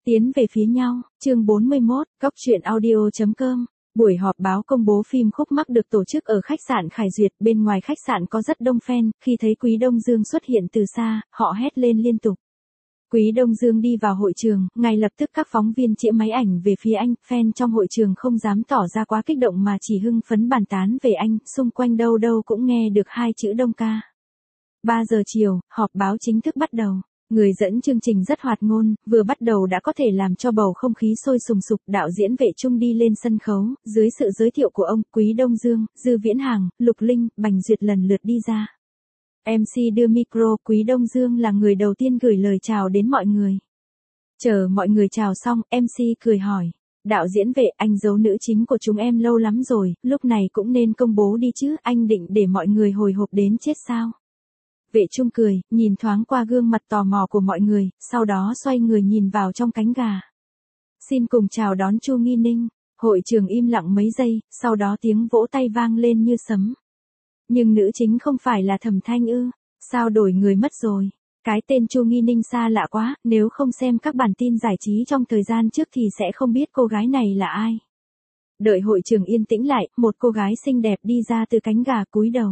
Tiến về phía nhau, chương 41, góc truyện audio.com. Buổi họp báo công bố phim Khúc Mắc được tổ chức ở khách sạn Khải Duyệt. Bên ngoài khách sạn có rất đông fan, khi thấy Quý Đông Dương xuất hiện từ xa, họ hét lên liên tục. Quý Đông Dương đi vào hội trường, ngay lập tức các phóng viên chĩa máy ảnh về phía anh, fan trong hội trường không dám tỏ ra quá kích động mà chỉ hưng phấn bàn tán về anh, xung quanh đâu đâu cũng nghe được hai chữ Đông ca. 3 giờ chiều, họp báo chính thức bắt đầu. Người dẫn chương trình rất hoạt ngôn, vừa bắt đầu đã có thể làm cho bầu không khí sôi sùng sục. Đạo diễn Vệ Trung đi lên sân khấu, dưới sự giới thiệu của ông, Quý Đông Dương, Dư Viễn Hàng, Lục Linh, Bành Duyệt lần lượt đi ra. MC đưa micro, Quý Đông Dương là người đầu tiên gửi lời chào đến mọi người. Chờ mọi người chào xong, MC cười hỏi. Đạo diễn Vệ, anh giấu nữ chính của chúng em lâu lắm rồi, lúc này cũng nên công bố đi chứ, anh định để mọi người hồi hộp đến chết sao? Vệ Trung cười, nhìn thoáng qua gương mặt tò mò của mọi người, sau đó xoay người nhìn vào trong cánh gà. Xin cùng chào đón Chu Nghi Ninh. Hội trường im lặng mấy giây, sau đó tiếng vỗ tay vang lên như sấm. Nhưng nữ chính không phải là Thẩm Thanh ư? Sao đổi người mất rồi? Cái tên Chu Nghi Ninh xa lạ quá, nếu không xem các bản tin giải trí trong thời gian trước thì sẽ không biết cô gái này là ai. Đợi hội trường yên tĩnh lại, một cô gái xinh đẹp đi ra từ cánh gà cúi đầu.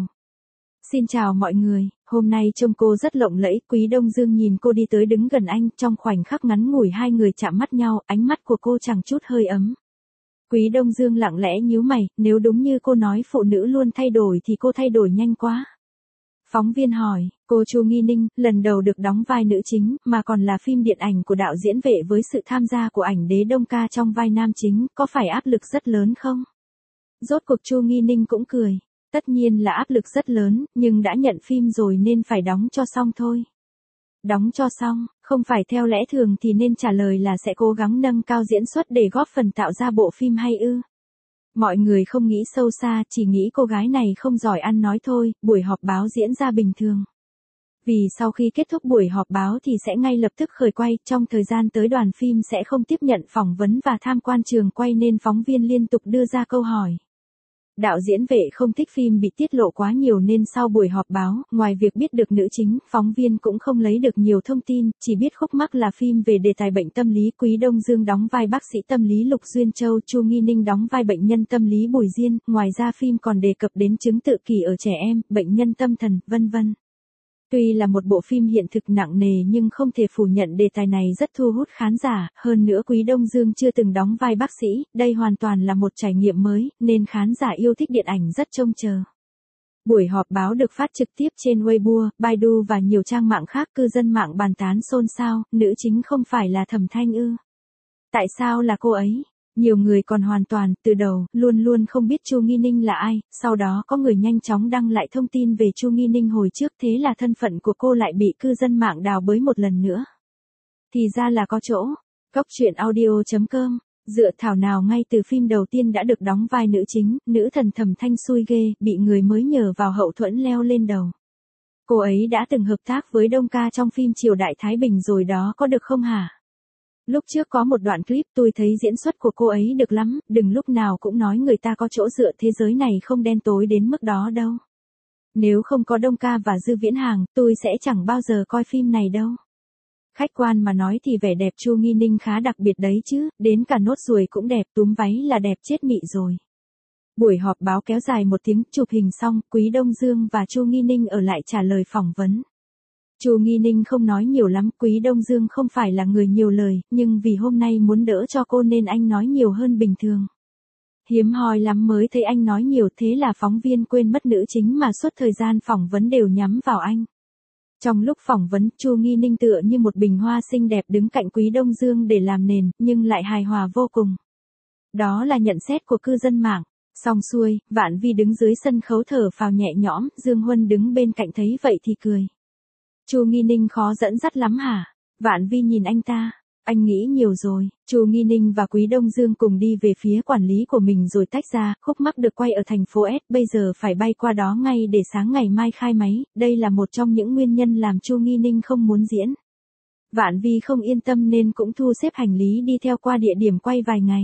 Xin chào mọi người, hôm nay trông cô rất lộng lẫy. Quý Đông Dương nhìn cô đi tới đứng gần anh, trong khoảnh khắc ngắn ngủi hai người chạm mắt nhau, ánh mắt của cô chẳng chút hơi ấm. Quý Đông Dương lặng lẽ nhíu mày, nếu đúng như cô nói phụ nữ luôn thay đổi thì cô thay đổi nhanh quá. Phóng viên hỏi, cô Chu Nghi Ninh, lần đầu được đóng vai nữ chính, mà còn là phim điện ảnh của đạo diễn Vệ với sự tham gia của ảnh đế Đông ca trong vai nam chính, có phải áp lực rất lớn không? Rốt cuộc Chu Nghi Ninh cũng cười. Tất nhiên là áp lực rất lớn, nhưng đã nhận phim rồi nên phải đóng cho xong thôi. Đóng cho xong, không phải theo lẽ thường thì nên trả lời là sẽ cố gắng nâng cao diễn xuất để góp phần tạo ra bộ phim hay ư? Mọi người không nghĩ sâu xa, chỉ nghĩ cô gái này không giỏi ăn nói thôi. Buổi họp báo diễn ra bình thường. Vì sau khi kết thúc buổi họp báo thì sẽ ngay lập tức khởi quay, trong thời gian tới đoàn phim sẽ không tiếp nhận phỏng vấn và tham quan trường quay nên phóng viên liên tục đưa ra câu hỏi. Đạo diễn Vệ không thích phim bị tiết lộ quá nhiều nên sau buổi họp báo, ngoài việc biết được nữ chính, phóng viên cũng không lấy được nhiều thông tin, chỉ biết Khúc Mắc là phim về đề tài bệnh tâm lý. Quý Đông Dương đóng vai bác sĩ tâm lý Lục Duyên Châu, Chu Nghi Ninh đóng vai bệnh nhân tâm lý Bùi Diên, ngoài ra phim còn đề cập đến chứng tự kỷ ở trẻ em, bệnh nhân tâm thần, vân vân. Tuy là một bộ phim hiện thực nặng nề nhưng không thể phủ nhận đề tài này rất thu hút khán giả, hơn nữa Quý Đông Dương chưa từng đóng vai bác sĩ, đây hoàn toàn là một trải nghiệm mới, nên khán giả yêu thích điện ảnh rất trông chờ. Buổi họp báo được phát trực tiếp trên Weibo, Baidu và nhiều trang mạng khác. Cư dân mạng bàn tán xôn xao, nữ chính không phải là Thẩm Thanh ư? Tại sao là cô ấy? Nhiều người còn hoàn toàn, từ đầu, luôn không biết Chu Nghi Ninh là ai, sau đó có người nhanh chóng đăng lại thông tin về Chu Nghi Ninh hồi trước, thế là thân phận của cô lại bị cư dân mạng đào bới một lần nữa. Thì ra là có chỗ. Góc truyện audio.com. Dựa thảo nào ngay từ phim đầu tiên đã được đóng vai nữ chính, nữ thần Thẩm Thanh xui ghê, bị người mới nhờ vào hậu thuẫn leo lên đầu. Cô ấy đã từng hợp tác với Đông ca trong phim Triều Đại Thái Bình rồi đó, có được không hả? Lúc trước có một đoạn clip tôi thấy diễn xuất của cô ấy được lắm, đừng lúc nào cũng nói người ta có chỗ dựa, thế giới này không đen tối đến mức đó đâu. Nếu không có Đông ca và Dư Viễn Hàng, tôi sẽ chẳng bao giờ coi phim này đâu. Khách quan mà nói thì vẻ đẹp Chu Nghi Ninh khá đặc biệt đấy chứ, đến cả nốt ruồi cũng đẹp, túm váy là đẹp chết mị rồi. Buổi họp báo kéo dài 1 tiếng, chụp hình xong, Quý Đông Dương và Chu Nghi Ninh ở lại trả lời phỏng vấn. Chu Nghi Ninh không nói nhiều lắm, Quý Đông Dương không phải là người nhiều lời, nhưng vì hôm nay muốn đỡ cho cô nên anh nói nhiều hơn bình thường. Hiếm hoi lắm mới thấy anh nói nhiều, thế là phóng viên quên mất nữ chính mà suốt thời gian phỏng vấn đều nhắm vào anh. Trong lúc phỏng vấn, Chu Nghi Ninh tựa như một bình hoa xinh đẹp đứng cạnh Quý Đông Dương để làm nền, nhưng lại hài hòa vô cùng. Đó là nhận xét của cư dân mạng. Xong xuôi, Vạn Vi đứng dưới sân khấu thở phào nhẹ nhõm, Dương Huân đứng bên cạnh thấy vậy thì cười. Chu Nghi Ninh khó dẫn dắt lắm hả? Vạn Vi nhìn anh ta. Anh nghĩ nhiều rồi. Chu Nghi Ninh và Quý Đông Dương cùng đi về phía quản lý của mình rồi tách ra. Khúc Mắc được quay ở thành phố S, bây giờ phải bay qua đó ngay để sáng ngày mai khai máy. Đây là một trong những nguyên nhân làm Chu Nghi Ninh không muốn diễn. Vạn Vi không yên tâm nên cũng thu xếp hành lý đi theo qua địa điểm quay vài ngày.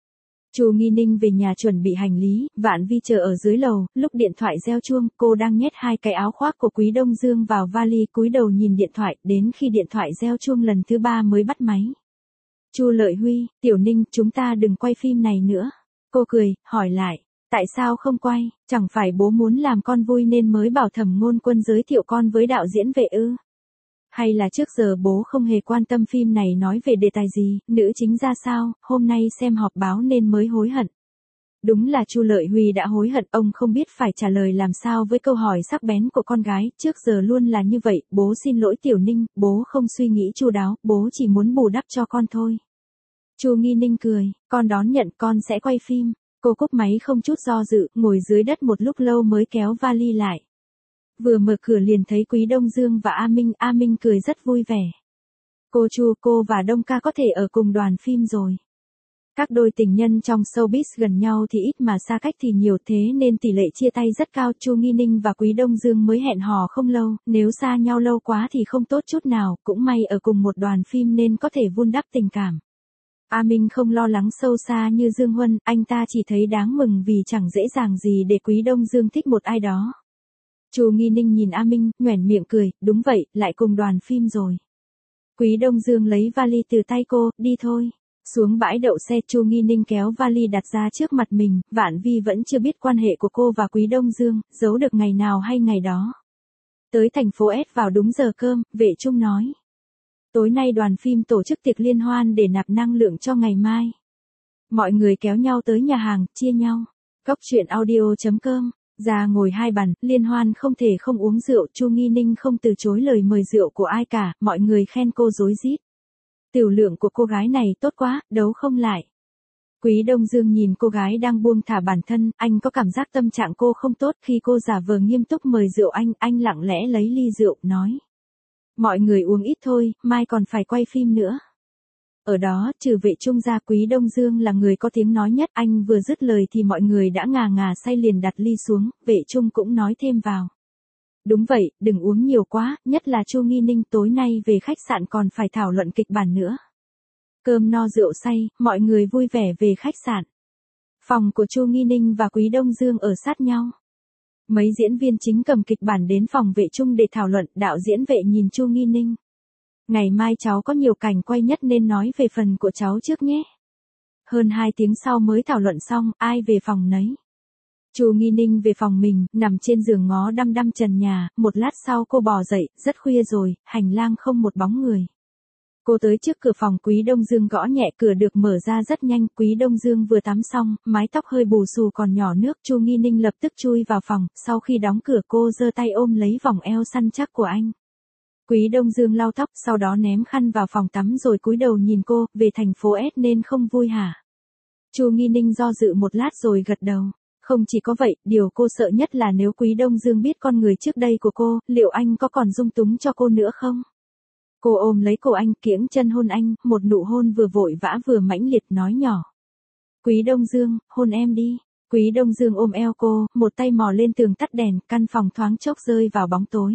Chu Nghi Ninh về nhà chuẩn bị hành lý, Vạn Vi chờ ở dưới lầu, lúc điện thoại reo chuông, cô đang nhét 2 cái áo khoác của Quý Đông Dương vào vali, cúi đầu nhìn điện thoại, đến khi điện thoại reo chuông lần thứ 3 mới bắt máy. Chu Lợi Huy, Tiểu Ninh, chúng ta đừng quay phim này nữa. Cô cười, hỏi lại, tại sao không quay, chẳng phải bố muốn làm con vui nên mới bảo Thẩm Ngôn Quân giới thiệu con với đạo diễn Vệ ư? Hay là trước giờ bố không hề quan tâm phim này nói về đề tài gì, nữ chính ra sao, hôm nay xem họp báo nên mới hối hận. Đúng là Chu Lợi Huy đã hối hận, ông không biết phải trả lời làm sao với câu hỏi sắc bén của con gái, trước giờ luôn là như vậy, bố xin lỗi Tiểu Ninh, bố không suy nghĩ chu đáo, bố chỉ muốn bù đắp cho con thôi. Chu Nghi Ninh cười, con đón nhận, con sẽ quay phim. Cô cúp máy không chút do dự, ngồi dưới đất một lúc lâu mới kéo vali lại. Vừa mở cửa liền thấy Quý Đông Dương và A Minh cười rất vui vẻ. Cô Chu, cô và Đông ca có thể ở cùng đoàn phim rồi. Các đôi tình nhân trong showbiz gần nhau thì ít mà xa cách thì nhiều, thế nên tỷ lệ chia tay rất cao. Chu Nghi Ninh và Quý Đông Dương mới hẹn hò không lâu, nếu xa nhau lâu quá thì không tốt chút nào, cũng may ở cùng một đoàn phim nên có thể vun đắp tình cảm. A Minh không lo lắng sâu xa như Dương Huân, anh ta chỉ thấy đáng mừng vì chẳng dễ dàng gì để Quý Đông Dương thích một ai đó. Chu Nghi Ninh nhìn A Minh, nhoẻn miệng cười, đúng vậy, lại cùng đoàn phim rồi. Quý Đông Dương lấy vali từ tay cô, đi thôi. Xuống bãi đậu xe, Chu Nghi Ninh kéo vali đặt ra trước mặt mình, Vạn Vi vẫn chưa biết quan hệ của cô và Quý Đông Dương, giấu được ngày nào hay ngày đó. Tới thành phố S vào đúng giờ cơm, Vệ Trung nói. Tối nay đoàn phim tổ chức tiệc liên hoan để nạp năng lượng cho ngày mai. Mọi người kéo nhau tới nhà hàng, chia nhau. Góc truyện audio.com, ra ngồi hai bàn, liên hoan không thể không uống rượu, Chu Nghi Ninh không từ chối lời mời rượu của ai cả, mọi người khen cô rối rít. Tiểu lượng của cô gái này tốt quá, đấu không lại. Quý Đông Dương nhìn cô gái đang buông thả bản thân, anh có cảm giác tâm trạng cô không tốt khi cô giả vờ nghiêm túc mời rượu anh lặng lẽ lấy ly rượu, nói. Mọi người uống ít thôi, mai còn phải quay phim nữa. Ở đó, trừ Vệ Trung ra, Quý Đông Dương là người có tiếng nói nhất, anh vừa dứt lời thì mọi người đã ngà ngà say liền đặt ly xuống, Vệ Trung cũng nói thêm vào. Đúng vậy, đừng uống nhiều quá, nhất là Chu Nghi Ninh, tối nay về khách sạn còn phải thảo luận kịch bản nữa. Cơm no rượu say, mọi người vui vẻ về khách sạn. Phòng của Chu Nghi Ninh và Quý Đông Dương ở sát nhau. Mấy diễn viên chính cầm kịch bản đến phòng Vệ Trung để thảo luận, đạo diễn Vệ nhìn Chu Nghi Ninh. Ngày mai cháu có nhiều cảnh quay nhất nên nói về phần của cháu trước nhé. Hơn 2 tiếng sau mới thảo luận xong, ai về phòng nấy. Chu Nghi Ninh về phòng mình, nằm trên giường ngó đăm đăm trần nhà, một lát sau cô bò dậy, rất khuya rồi, hành lang không một bóng người. Cô tới trước cửa phòng Quý Đông Dương gõ nhẹ, cửa được mở ra rất nhanh, Quý Đông Dương vừa tắm xong, mái tóc hơi bù xù còn nhỏ nước, Chu Nghi Ninh lập tức chui vào phòng, sau khi đóng cửa cô giơ tay ôm lấy vòng eo săn chắc của anh. Quý Đông Dương lau tóc, sau đó ném khăn vào phòng tắm rồi cúi đầu nhìn cô, về thành phố S nên không vui hả? Chu Nghi Ninh do dự một lát rồi gật đầu. Không chỉ có vậy, điều cô sợ nhất là nếu Quý Đông Dương biết con người trước đây của cô, liệu anh có còn dung túng cho cô nữa không? Cô ôm lấy cổ anh, kiễng chân hôn anh, một nụ hôn vừa vội vã vừa mãnh liệt, nói nhỏ. Quý Đông Dương, hôn em đi. Quý Đông Dương ôm eo cô, một tay mò lên tường tắt đèn, căn phòng thoáng chốc rơi vào bóng tối.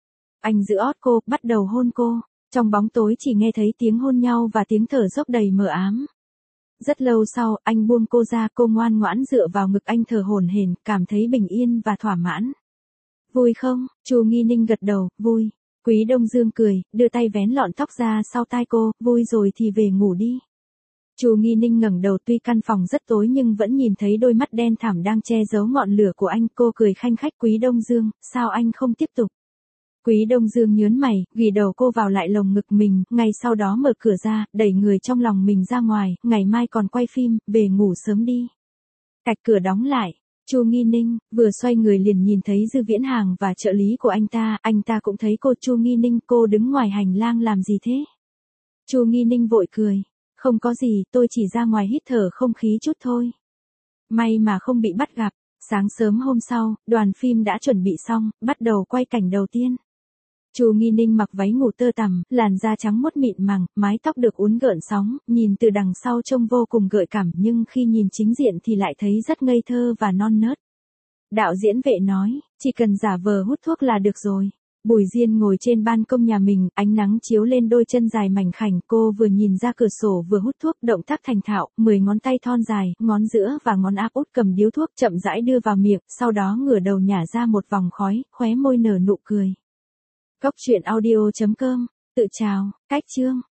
Anh giữ ót cô, bắt đầu hôn cô. Trong bóng tối chỉ nghe thấy tiếng hôn nhau và tiếng thở dốc đầy mờ ám. Rất lâu sau, anh buông cô ra, cô ngoan ngoãn dựa vào ngực anh thở hổn hển, cảm thấy bình yên và thỏa mãn. Vui không? Chu Nghi Ninh gật đầu, vui. Quý Đông Dương cười, đưa tay vén lọn tóc ra sau tai cô, vui rồi thì về ngủ đi. Chu Nghi Ninh ngẩng đầu, tuy căn phòng rất tối nhưng vẫn nhìn thấy đôi mắt đen thẳm đang che giấu ngọn lửa của anh, cô cười khanh khách. Quý Đông Dương, sao anh không tiếp tục? Quý Đông Dương nhớn mày, ghì đầu cô vào lại lồng ngực mình, ngay sau đó mở cửa ra, đẩy người trong lòng mình ra ngoài, ngày mai còn quay phim, về ngủ sớm đi. Cạch cửa đóng lại. Chu Nghi Ninh vừa xoay người liền nhìn thấy Dư Viễn Hàng và trợ lý của anh ta cũng thấy cô. Chu Nghi Ninh, cô đứng ngoài hành lang làm gì thế? Chu Nghi Ninh vội cười, không có gì, tôi chỉ ra ngoài hít thở không khí chút thôi. May mà không bị bắt gặp. Sáng sớm hôm sau, đoàn phim đã chuẩn bị xong, bắt đầu quay cảnh đầu tiên. Chu Nghi Ninh mặc váy ngủ tơ tằm, làn da trắng muốt mịn màng, mái tóc được uốn gợn sóng, nhìn từ đằng sau trông vô cùng gợi cảm nhưng khi nhìn chính diện thì lại thấy rất ngây thơ và non nớt. Đạo diễn Vệ nói, chỉ cần giả vờ hút thuốc là được rồi. Bùi Diên ngồi trên ban công nhà mình, ánh nắng chiếu lên đôi chân dài mảnh khảnh, cô vừa nhìn ra cửa sổ vừa hút thuốc, động tác thành thạo, 10 ngón tay thon dài, ngón giữa và ngón áp út cầm điếu thuốc chậm rãi đưa vào miệng, sau đó ngửa đầu nhả ra một vòng khói, khóe môi nở nụ cười. Góc truyện audio.com, tự chào, cách chương.